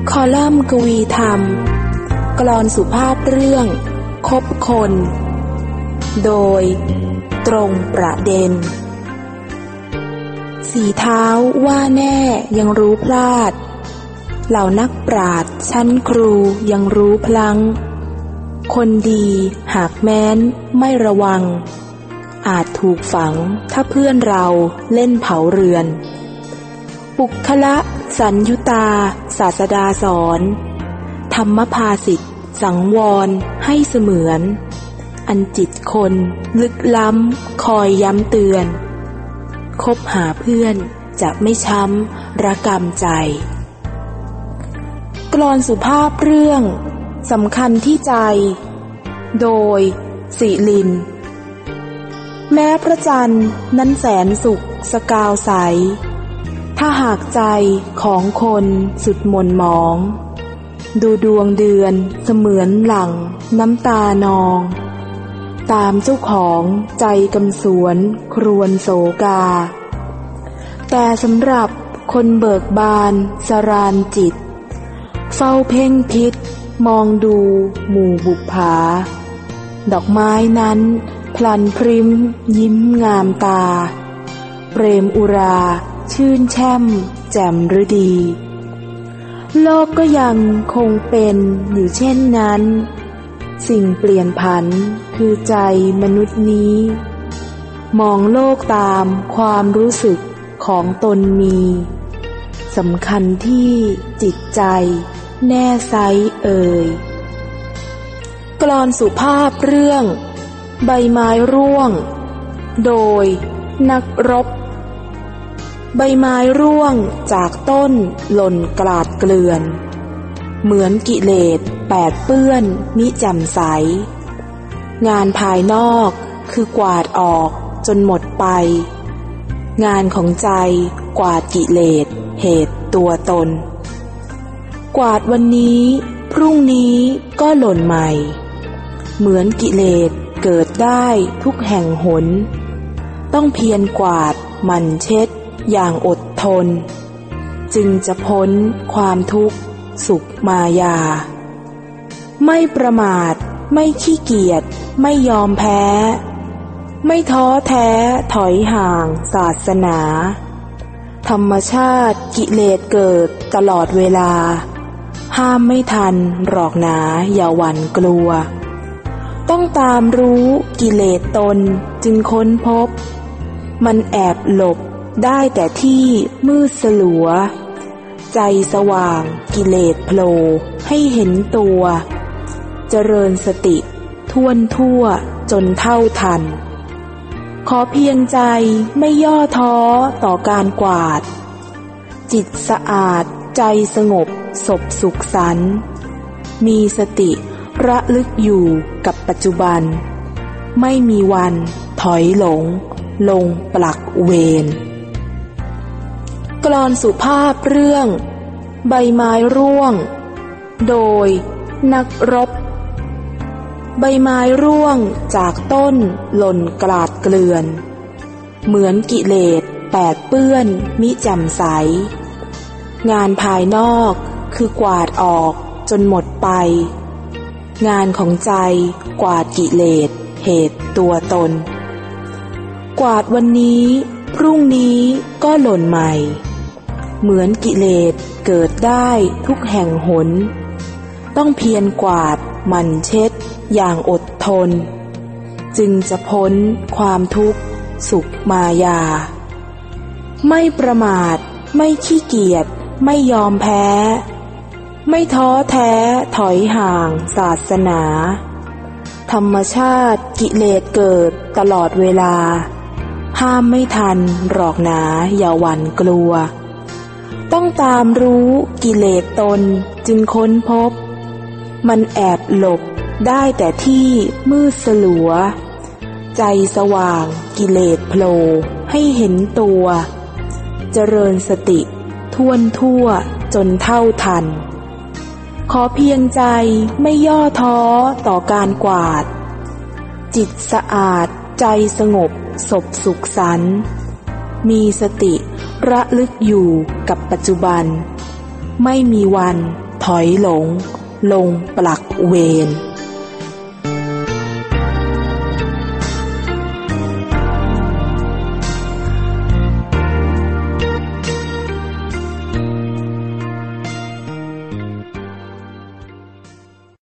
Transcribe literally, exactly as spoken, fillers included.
คอลัมน์กวีธรรมกลอนสุภาพเรื่องคบคนโดยตรงประเด็นสีเท้าว่าแน่ยังรู้พลาดเหล่านักปราชญ์ชั้นครูยังรู้พลั้งคนดีหากแม้นไม่ระวังอาจถูกฝังถ้าเพื่อนเราเล่นเผาเรือนปุคละสัญยุตาศาสดาสอนธรรมภาสิทธิสังวรให้เสมือนอันจิตคนลึกล้ำคอยย้ำเตือนคบหาเพื่อนจะไม่ช้ำระกำใจกลอนสุภาพเรื่องสำคัญที่ใจโดยศิลินแม้พระจันทร์นั้นแสนสุขสกาวใสถ้าหากใจของคนสุดหม่นหมองดูดวงเดือนเสมือนหลั่งน้ำตานองตามเจ้าของใจกำสวนครวญโศกาแต่สำหรับคนเบิกบานสรานจิตเฝ้าเพ่งพิษมองดูหมู่บุปผาดอกไม้นั้นพลันพริ้มยิ้มงามตาเปรมอุราชื่นแช่มแจ่มฤดีโลกก็ยังคงเป็นอยู่เช่นนั้นสิ่งเปลี่ยนผันคือใจมนุษย์นี้มองโลกตามความรู้สึกของตนมีสำคัญที่จิตใจแน่ไซเอ่ยกลอนสุภาพเรื่องใบไม้ร่วงโดยนักรบใบไม้ร่วงจากต้นหล่นกลาดเกลื่อนเหมือนกิเลสแปดเปื้อนมิแจ่มใสงานภายนอกคือกวาดออกจนหมดไปงานของใจกวาดกิเลสเหตุตัวตนกวาดวันนี้พรุ่งนี้ก็หล่นใหม่เหมือนกิเลสเกิดได้ทุกแห่งหนต้องเพียรกวาดหมั่นเช็ดอย่างอดทนจึงจะพ้นความทุกข์สุขมายาไม่ประมาทไม่ขี้เกียจไม่ยอมแพ้ไม่ท้อแท้ถอยห่างศาสนาธรรมชาติกิเลสเกิดตลอดเวลาห้ามไม่ทันหรอกหนาอย่าหวั่นกลัวต้องตามรู้กิเลสตนจึงค้นพบมันแอบหลบได้แต่ที่มืดสลัวใจสว่างกิเลสโผล่ให้เห็นตัวเจริญสติท่วนทั่วจนเท่าทันขอเพียงใจไม่ย่อท้อต่อการกวาดจิตสะอาดใจสงบสบสุขสันต์มีสติระลึกอยู่กับปัจจุบันไม่มีวันถอยหลงลงปลักเวรกลอนสุภาพเรื่องใบไม้ร่วงโดยนักรบใบไม้ร่วงจากต้นหล่นกลาดเกลื่อนเหมือนกิเลสแปดเปื้อนมิแจ่มใสงานภายนอกคือกวาดออกจนหมดไปงานของใจกวาดกิเลสเหตุตัวตนกวาดวันนี้พรุ่งนี้ก็หล่นใหม่เหมือนกิเลสเกิดได้ทุกแห่งหนต้องเพียรกวาดหมั่นเช็ดอย่างอดทนจึงจะพ้นความทุกข์สุขมายาไม่ประมาทไม่ขี้เกียจไม่ยอมแพ้ไม่ท้อแท้ถอยห่างศาสนาธรรมชาติกิเลสเกิดตลอดเวลาห้ามไม่ทันหรอกหนาอย่าหวั่นกลัวต้องตามรู้กิเลสตนจึงค้นพบมันแอบหลบได้แต่ที่มืดสลัวใจสว่างกิเลสโผล่ให้เห็นตัวเจริญสติท่วนทั่วจนเท่าทันขอเพียงใจไม่ย่อท้อต่อการกวาดจิตสะอาดใจสงบสบสุขสันต์มีสติระลึกอยู่กับปัจจุบันไม่มีวันถอยหลงลงปลักเวร